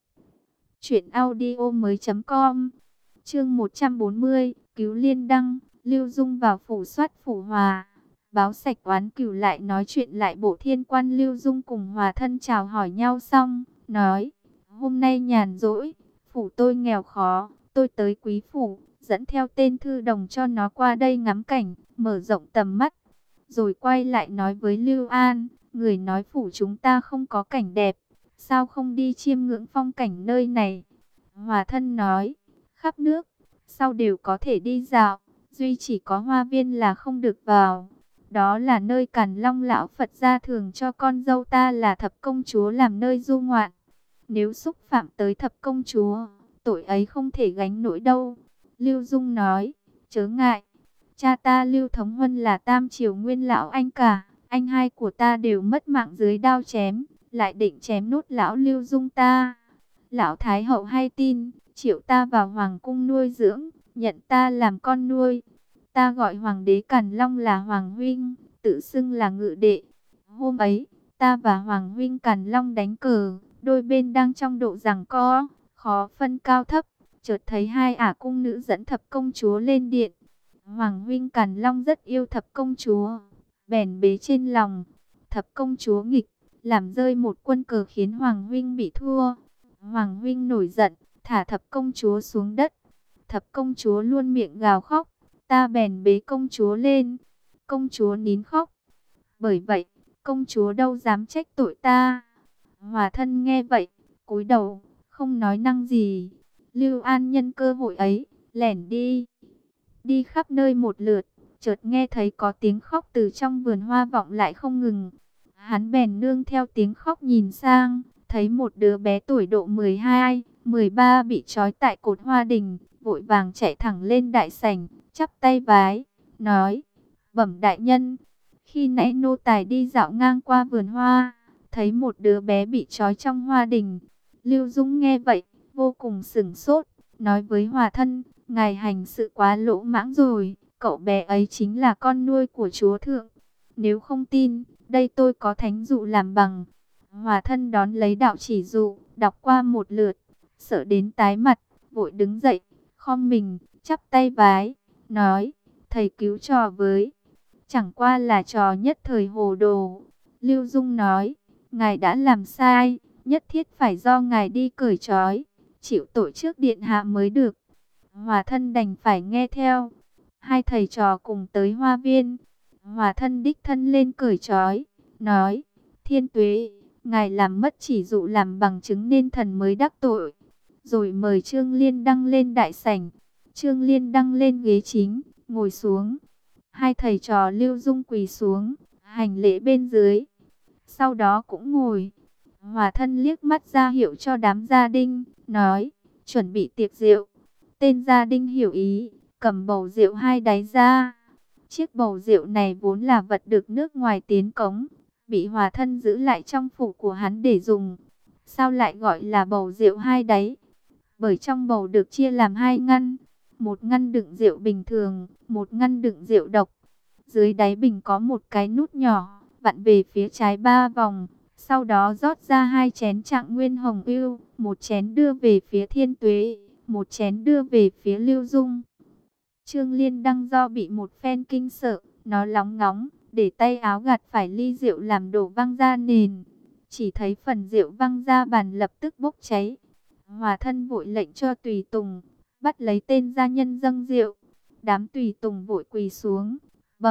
truyệnaudiomoi.com. Chương 140, cứu Liên Đăng. Lưu Dung vào phủ soát phủ Hòa, báo sạch oán cửu, lại nói chuyện Lại Bộ Thiên quan. Lưu Dung cùng Hòa thân chào hỏi nhau xong, nói, hôm nay nhàn rỗi, phủ tôi nghèo khó, tôi tới quý phủ, dẫn theo tên Thư Đồng cho nó qua đây ngắm cảnh, mở rộng tầm mắt. Rồi quay lại nói với Lưu An, người nói phủ chúng ta không có cảnh đẹp, sao không đi chiêm ngưỡng phong cảnh nơi này. Hòa thân nói, khắp nước, sau đều có thể đi dạo, duy chỉ có Hoa Viên là không được vào. Đó là nơi Càn Long lão Phật gia thường cho con dâu ta là Thập công chúa làm nơi du ngoạn. Nếu xúc phạm tới Thập công chúa, tội ấy không thể gánh nổi đâu. Lưu Dung nói, chớ ngại, cha ta Lưu Thống Huân là Tam Triều nguyên lão anh cả, anh hai của ta đều mất mạng dưới đao chém, lại định chém nốt lão Lưu Dung ta. Lão Thái hậu hay tin, triệu ta vào hoàng cung nuôi dưỡng, nhận ta làm con nuôi. Ta gọi hoàng đế Càn Long là hoàng huynh, tự xưng là ngự đệ. Hôm ấy, ta và hoàng huynh Càn Long đánh cờ, đôi bên đang trong độ giằng co, khó phân cao thấp. Chợt thấy hai ả cung nữ dẫn Thập công chúa lên điện. Hoàng huynh Càn Long rất yêu Thập công chúa, bèn bế trên lòng. Thập công chúa nghịch, làm rơi một quân cờ khiến hoàng huynh bị thua. Hoàng huynh nổi giận, thả Thập công chúa xuống đất. Thập công chúa luôn miệng gào khóc, ta bèn bế công chúa lên. Công chúa nín khóc. Bởi vậy, công chúa đâu dám trách tội ta. Hòa thân nghe vậy, cúi đầu, không nói năng gì. Lưu An nhân cơ hội ấy, lẻn đi. Đi khắp nơi một lượt, chợt nghe thấy có tiếng khóc từ trong vườn hoa vọng lại không ngừng. Hắn bèn nương theo tiếng khóc nhìn sang, thấy một đứa bé tuổi độ 12, 13 bị trói tại cột hoa đình, vội vàng chạy thẳng lên đại sảnh, chắp tay vái, nói, bẩm đại nhân, khi nãy nô tài đi dạo ngang qua vườn hoa, thấy một đứa bé bị trói trong hoa đình. Lưu Dung nghe vậy, vô cùng sửng sốt, nói với Hòa thân, ngài hành sự quá lỗ mãng rồi, cậu bé ấy chính là con nuôi của chúa thượng. Nếu không tin, đây tôi có thánh dụ làm bằng. Hòa thân đón lấy đạo chỉ dụ, đọc qua một lượt, sợ đến tái mặt, vội đứng dậy, khom mình, chắp tay vái, nói, thầy cứu trò với. Chẳng qua là trò nhất thời hồ đồ. Lưu Dung nói, ngài đã làm sai, nhất thiết phải do ngài đi cởi trói, chịu tội trước điện hạ mới được. Hòa thân đành phải nghe theo. Hai thầy trò cùng tới hoa viên. Hòa thân đích thân lên cởi trói, nói, Thiên Tuế, ngài làm mất chỉ dụ làm bằng chứng nên thần mới đắc tội. Rồi mời Trương Liên Đăng lên đại sảnh. Trương Liên Đăng lên ghế chính, ngồi xuống. Hai thầy trò Lưu Dung quỳ xuống, hành lễ bên dưới. Sau đó cũng ngồi. Hòa thân liếc mắt ra hiệu cho đám gia đình, nói, chuẩn bị tiệc rượu. Tên gia đình hiểu ý, cầm bầu rượu hai đáy ra. Chiếc bầu rượu này vốn là vật được nước ngoài tiến cống, bị Hòa thân giữ lại trong phủ của hắn để dùng. Sao lại gọi là bầu rượu hai đáy? Bởi trong bầu được chia làm hai ngăn, một ngăn đựng rượu bình thường, một ngăn đựng rượu độc. Dưới đáy bình có một cái nút nhỏ, vặn về phía trái 3 vòng. Sau đó rót ra 2 chén Trạng Nguyên Hồng Ưu, một chén đưa về phía Thiên Tuế, một chén đưa về phía Lưu Dung. Trương Liên Đăng do bị một phen kinh sợ, nó lóng ngóng, để tay áo gạt phải ly rượu làm đổ văng ra nền. Chỉ thấy phần rượu văng ra bàn lập tức bốc cháy. Hòa thân vội lệnh cho tùy tùng, bắt lấy tên gia nhân dâng rượu. Đám tùy tùng vội quỳ xuống, bẩm,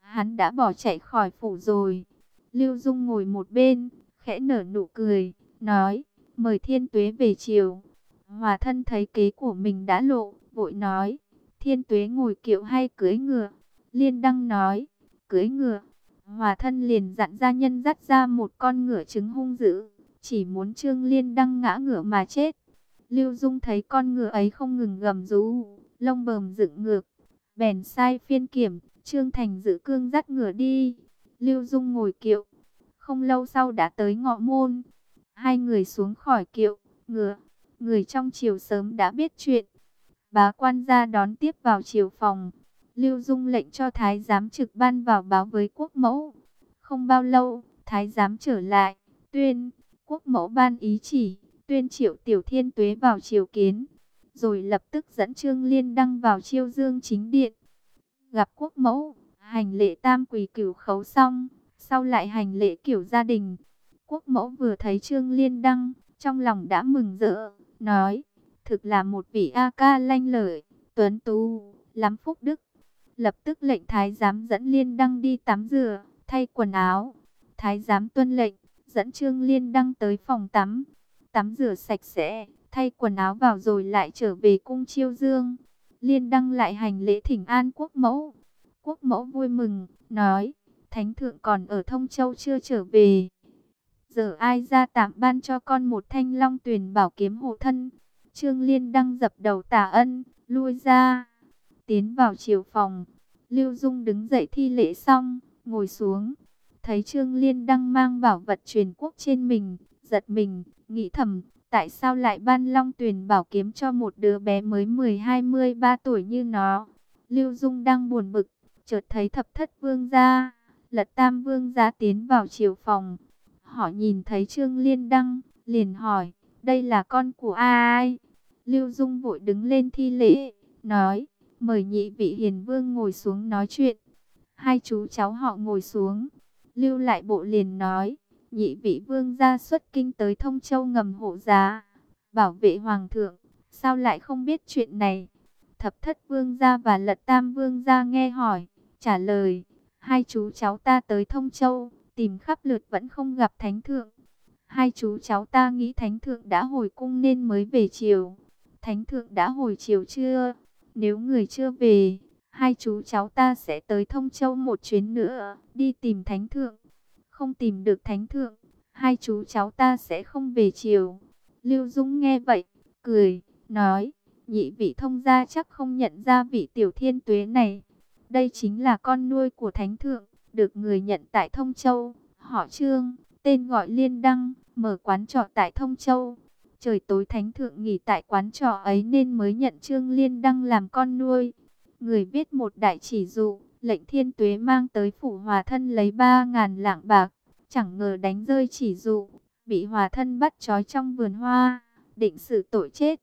hắn đã bỏ chạy khỏi phủ rồi. Lưu Dung ngồi một bên, khẽ nở nụ cười, nói, mời Thiên Tuế về triều. Hòa Thân thấy kế của mình đã lộ, vội nói, Thiên Tuế ngồi kiệu hay cưỡi ngựa? Liên Đăng nói, cưỡi ngựa. Hòa Thân liền dặn gia nhân dắt ra một con ngựa trứng hung dữ, chỉ muốn Trương Liên Đăng ngã ngựa mà chết. Lưu Dung thấy con ngựa ấy không ngừng gầm rú, lông bờm dựng ngược, bèn sai phiên kiểm, Trương Thành giữ cương dắt ngựa đi. Lưu Dung ngồi kiệu, không lâu sau đã tới Ngọ Môn. Hai người xuống khỏi kiệu, ngựa, người trong triều sớm đã biết chuyện. Bá quan ra đón tiếp vào triều phòng. Lưu Dung lệnh cho thái giám trực ban vào báo với quốc mẫu. Không bao lâu, thái giám trở lại, tuyên, quốc mẫu ban ý chỉ, tuyên triệu Tiểu Thiên Tuế vào triều kiến. Rồi lập tức dẫn Trương Liên Đăng vào Chiêu Dương chính điện. Gặp quốc mẫu, hành lễ tam quỳ cửu khấu xong, sau lại hành lễ kiểu gia đình. Quốc mẫu vừa thấy Trương Liên Đăng, trong lòng đã mừng rỡ, nói, thực là một vị A ca lanh lợi, tuấn tú, lắm phúc đức. Lập tức lệnh thái giám dẫn Liên Đăng đi tắm rửa, thay quần áo. Thái giám tuân lệnh, dẫn Trương Liên Đăng tới phòng tắm, tắm rửa sạch sẽ, thay quần áo vào rồi lại trở về cung Chiêu Dương. Liên Đăng lại hành lễ thỉnh an quốc mẫu. Quốc mẫu vui mừng, nói, thánh thượng còn ở Thông Châu chưa trở về. Giờ ai ra tạm ban cho con một thanh long tuyền bảo kiếm hộ thân. Trương Liên Đăng dập đầu tạ ân, lui ra. Tiến vào triều phòng, Lưu Dung đứng dậy thi lễ xong, ngồi xuống. Thấy Trương Liên Đăng mang bảo vật truyền quốc trên mình, giật mình, nghĩ thầm, tại sao lại ban long tuyền bảo kiếm cho một đứa bé mới 12-13 tuổi như nó. Lưu Dung đang buồn bực, chợt thấy Thập Thất Vương gia, Lật Tam Vương gia tiến vào triều phòng. Họ nhìn thấy Trương Liên Đăng, liền hỏi, đây là con của ai? Lưu Dung vội đứng lên thi lễ, nói, mời nhị vị hiền vương ngồi xuống nói chuyện. Hai chú cháu họ ngồi xuống. Lưu Lại Bộ liền nói, nhị vị vương gia xuất kinh tới Thông Châu ngầm hộ giá, bảo vệ hoàng thượng, sao lại không biết chuyện này? Thập Thất Vương gia và Lật Tam Vương gia nghe hỏi, trả lời, hai chú cháu ta tới Thông Châu, tìm khắp lượt vẫn không gặp thánh thượng. Hai chú cháu ta nghĩ thánh thượng đã hồi cung nên mới về triều. Thánh thượng đã hồi triều chưa? Nếu người chưa về, hai chú cháu ta sẽ tới Thông Châu một chuyến nữa, đi tìm thánh thượng. Không tìm được thánh thượng, hai chú cháu ta sẽ không về triều. Lưu Dung nghe vậy, cười, nói, nhị vị thông gia chắc không nhận ra vị Tiểu Thiên Tuế này. Đây chính là con nuôi của thánh thượng, được người nhận tại Thông Châu, họ Trương, tên gọi Liên Đăng, mở quán trọ tại Thông Châu. Trời tối thánh thượng nghỉ tại quán trọ ấy nên mới nhận Trương Liên Đăng làm con nuôi. Người viết một đại chỉ dụ, lệnh Thiên Tuế mang tới phủ Hòa Thân lấy 3.000 lạng bạc, chẳng ngờ đánh rơi chỉ dụ, bị Hòa Thân bắt trói trong vườn hoa, định xử tội chết.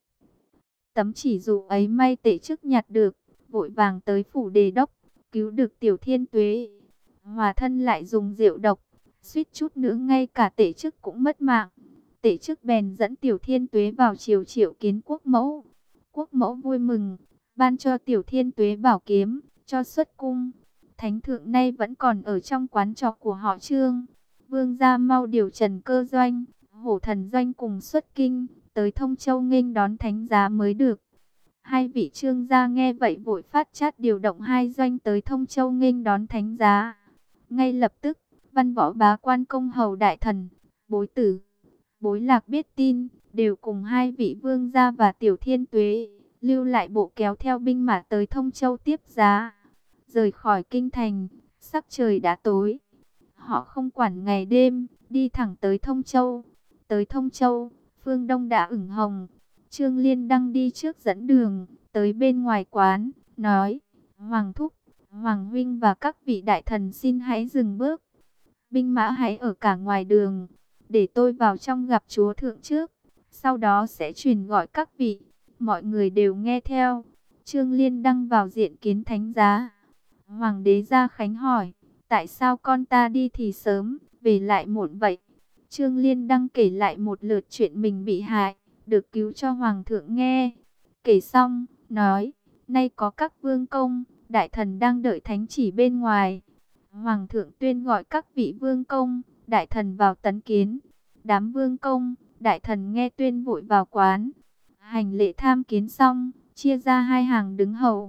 Tấm chỉ dụ ấy may Tể Chức nhặt được, vội vàng tới phủ Đề Đốc, cứu được Tiểu Thiên Tuế. Hòa Thân lại dùng rượu độc, suýt chút nữa ngay cả Tể Chức cũng mất mạng. Tể Chức bèn dẫn Tiểu Thiên Tuế vào triều triệu kiến quốc mẫu. Quốc mẫu vui mừng, ban cho Tiểu Thiên Tuế bảo kiếm, cho xuất cung. Thánh thượng nay vẫn còn ở trong quán trọ của họ Trương. Vương gia mau điều Trần Cơ Doanh, Hổ Thần Doanh cùng xuất kinh, tới Thông Châu nghênh đón thánh giá mới được. Hai vị Trương gia nghe vậy vội phát chát điều động hai doanh tới Thông Châu nghênh đón thánh giá. Ngay lập tức, văn võ bá quan công hầu đại thần, Bối Tử, Bối Lạc biết tin, đều cùng hai vị vương gia và Tiểu Thiên Tuế, Lưu Lại Bộ kéo theo binh mã tới Thông Châu tiếp giá. Rời khỏi kinh thành, sắc trời đã tối. Họ không quản ngày đêm, đi thẳng tới Thông Châu. Tới Thông Châu, phương đông đã ửng hồng. Trương Liên Đăng đi trước dẫn đường, tới bên ngoài quán, nói, Hoàng Thúc, Hoàng Huynh và các vị đại thần xin hãy dừng bước. Binh mã hãy ở cả ngoài đường, để tôi vào trong gặp chúa thượng trước, sau đó sẽ truyền gọi các vị. Mọi người đều nghe theo. Trương Liên Đăng vào diện kiến thánh giá. Hoàng đế Gia Khánh hỏi, tại sao con ta đi thì sớm, về lại muộn vậy? Trương Liên Đăng kể lại một lượt chuyện mình bị hại, được cứu cho Hoàng thượng nghe. Kể xong, nói, nay có các vương công, đại thần đang đợi thánh chỉ bên ngoài. Hoàng thượng tuyên gọi các vị vương công, đại thần vào tấn kiến. Đám vương công, đại thần nghe tuyên vội vào quán. Hành lễ tham kiến xong, chia ra hai hàng đứng hầu.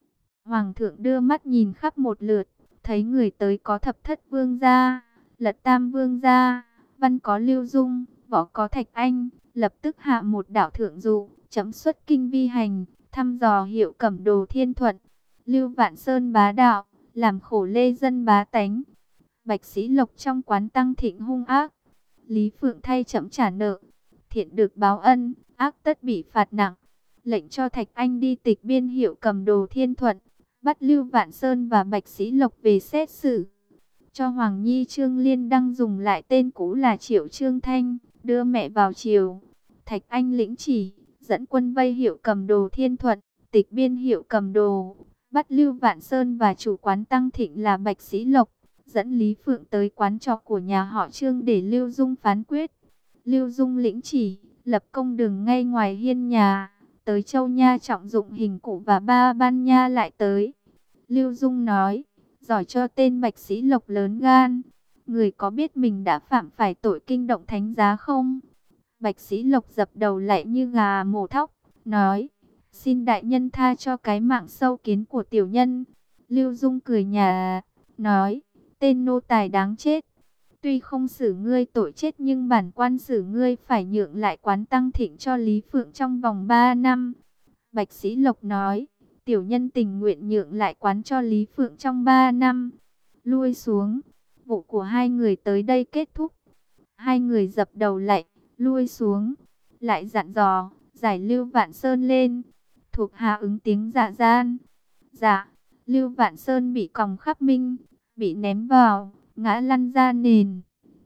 Hoàng thượng đưa mắt nhìn khắp một lượt, thấy người tới có thập thất vương gia, lật tam vương gia, văn có Lưu Dung, võ có Thạch Anh, lập tức hạ một đạo thượng dụ, chấm xuất kinh vi hành, thăm dò hiệu cẩm đồ Thiên Thuận. Lưu Vạn Sơn bá đạo, làm khổ lê dân bá tánh. Bạch Sĩ Lộc trong quán tăng thịnh hung ác, Lý Phượng thay chậm trả nợ, thiện được báo ân, ác tất bị phạt nặng. Lệnh cho Thạch Anh đi tịch biên hiệu cầm đồ Thiên Thuận, bắt Lưu Vạn Sơn và Bạch Sĩ Lộc về xét xử. Cho Hoàng Nhi Trương Liên Đăng dùng lại tên cũ là Triệu Trương Thanh, đưa mẹ vào triều. Thạch Anh lĩnh chỉ, dẫn quân vây hiệu cầm đồ Thiên Thuận, tịch biên hiệu cầm đồ, bắt Lưu Vạn Sơn và chủ quán tăng thịnh là Bạch Sĩ Lộc, dẫn Lý Phượng tới quán trọ của nhà họ Trương để Lưu Dung phán quyết. Lưu Dung lĩnh chỉ, lập công đường ngay ngoài hiên nhà, tới Châu Nha trọng dụng hình cụ và ba ban nha lại tới. Lưu Dung nói, giỏi cho tên Bạch Sĩ Lộc lớn gan, người có biết mình đã phạm phải tội kinh động thánh giá không? Bạch Sĩ Lộc dập đầu lại như gà mổ thóc, nói, xin đại nhân tha cho cái mạng sâu kiến của tiểu nhân. Lưu Dung cười nhạt, nói, tên nô tài đáng chết. Tuy không xử ngươi tội chết nhưng bản quan xử ngươi phải nhượng lại quán tăng thịnh cho Lý Phượng trong vòng 3 năm. Bạch Sĩ Lộc nói, tiểu nhân tình nguyện nhượng lại quán cho Lý Phượng trong 3 năm. Lui xuống, vụ của hai người tới đây kết thúc. Hai người dập đầu lại, lui xuống, lại dặn dò, giải Lưu Vạn Sơn lên. Thuộc hạ ứng tiếng dạ gian. Dạ, Lưu Vạn Sơn bị còng khắp minh, bị ném vào, ngã lăn ra nền.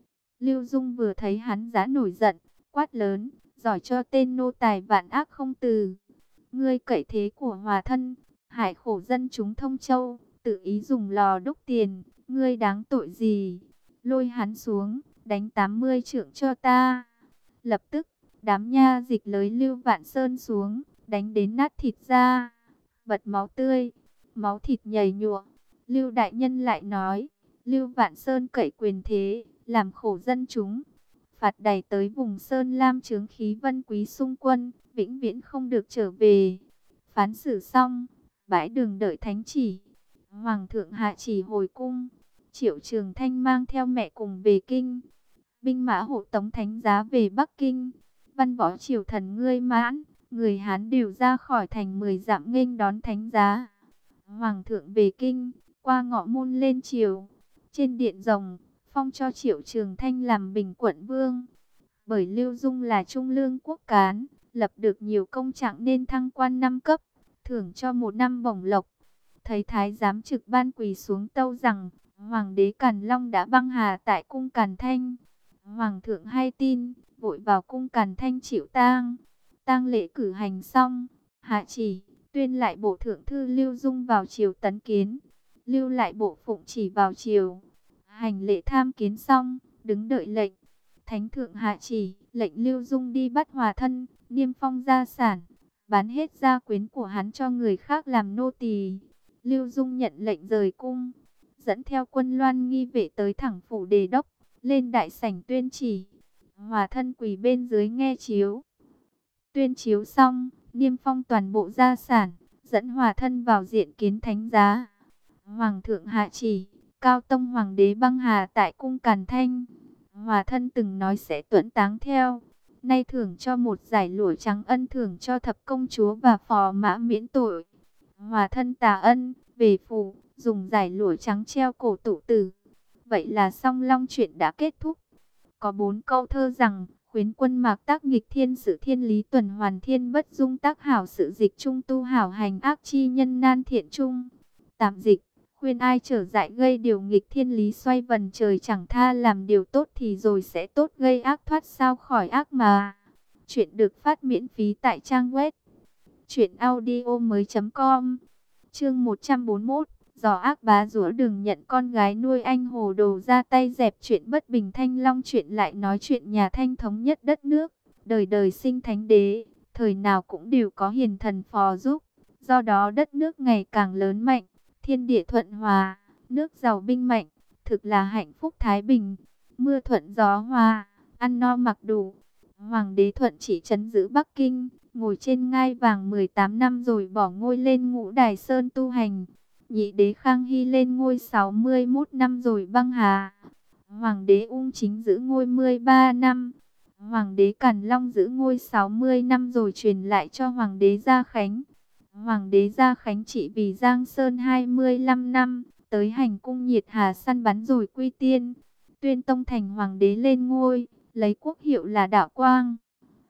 Lưu Dung vừa thấy hắn giá nổi giận, quát lớn, giỏi cho tên nô tài vạn ác không từ. Ngươi cậy thế của hòa thân, hại khổ dân chúng Thông Châu, tự ý dùng lò đúc tiền, ngươi đáng tội gì? Lôi hắn xuống, đánh 80 trượng cho ta. Lập tức, đám nha dịch lới Lưu Vạn Sơn xuống, đánh đến nát thịt ra, bật máu tươi, máu thịt nhầy nhụa. Lưu đại nhân lại nói, Lưu Vạn Sơn cậy quyền thế, làm khổ dân chúng, phạt đày tới vùng Sơn Lam chướng khí Vân Quý xung quân, vĩnh viễn không được trở về. Phán xử xong, bãi đường đợi thánh chỉ. Hoàng thượng hạ chỉ hồi cung, Triệu Trường Thanh mang theo mẹ cùng về kinh. Binh mã hộ tống thánh giá về Bắc Kinh. Văn võ triều thần ngươi mãn, người Hán đều ra khỏi thành 10 dặm nghênh đón thánh giá. Hoàng thượng về kinh, qua ngọ môn lên triều. Trên điện rồng, phong cho Triệu Trường Thanh làm Bình Quận Vương. Bởi Lưu Dung là trung lương quốc cán, lập được nhiều công trạng nên thăng quan 5 cấp, thưởng cho 1 năm bổng lộc. Thấy thái giám trực ban quỳ xuống tâu rằng, Hoàng đế Càn Long đã băng hà tại cung Càn Thanh. Hoàng thượng hay tin, vội vào cung Càn Thanh chịu tang. Tang lễ cử hành xong, hạ chỉ, tuyên lại bộ thượng thư Lưu Dung vào triều tấn kiến. Lưu lại bộ phụng chỉ vào triều. Hành lễ tham kiến xong, đứng đợi lệnh. Thánh thượng hạ chỉ, lệnh Lưu Dung đi bắt hòa thân, niêm phong gia sản, bán hết gia quyến của hắn cho người khác làm nô tỳ. Lưu Dung nhận lệnh rời cung, dẫn theo quân Loan nghi vệ tới thẳng phủ đề đốc, lên đại sảnh tuyên chỉ. Hòa thân quỳ bên dưới nghe chiếu. Tuyên chiếu xong, niêm phong toàn bộ gia sản, dẫn hòa thân vào diện kiến thánh giá. Hoàng thượng hạ chỉ, Cao Tông Hoàng đế băng hà tại cung Càn Thanh. Hòa thân từng nói sẽ tuẫn táng theo. Nay thưởng cho một giải lụa trắng ân thưởng cho thập công chúa và phò mã miễn tội. Hòa thân tạ ân, về phủ, dùng giải lụa trắng treo cổ tụ tử. Vậy là song long chuyện đã kết thúc. Có 4 câu thơ rằng, khuyến quân mạc tác nghịch thiên sử thiên lý tuần hoàn thiên bất dung tác hảo sự dịch trung tu hảo hành ác chi nhân nan thiện trung. Tạm dịch, khuyên ai trở dại gây điều nghịch thiên lý xoay vần trời chẳng tha làm điều tốt thì rồi sẽ tốt gây ác thoát sao khỏi ác mà. Chuyện được phát miễn phí tại trang web truyệnaudiomoi.com. Chương 141, Giò ác bá rũa đừng nhận con gái nuôi anh hồ đồ ra tay dẹp chuyện bất bình. Thanh Long chuyện lại nói chuyện nhà Thanh thống nhất đất nước, đời đời sinh thánh đế, thời nào cũng đều có hiền thần phò giúp, do đó đất nước ngày càng lớn mạnh, thiên địa thuận hòa, nước giàu binh mạnh, thực là hạnh phúc thái bình, mưa thuận gió hòa, ăn no mặc đủ. Hoàng đế Thuận chỉ trấn giữ Bắc Kinh, ngồi trên ngai vàng 18 năm rồi bỏ ngôi lên Ngũ Đài Sơn tu hành. Nhị đế Khang Hy lên ngôi 61 năm rồi băng hà. Hoàng đế Ung Chính giữ ngôi 13 năm. Hoàng đế Càn Long giữ ngôi 60 năm rồi truyền lại cho Hoàng đế Gia Khánh. Hoàng đế Gia Khánh trị vì Giang Sơn 25 năm, tới hành cung Nhiệt Hà săn bắn rồi quy tiên. Tuyên tông thành hoàng đế lên ngôi, lấy quốc hiệu là Đạo Quang.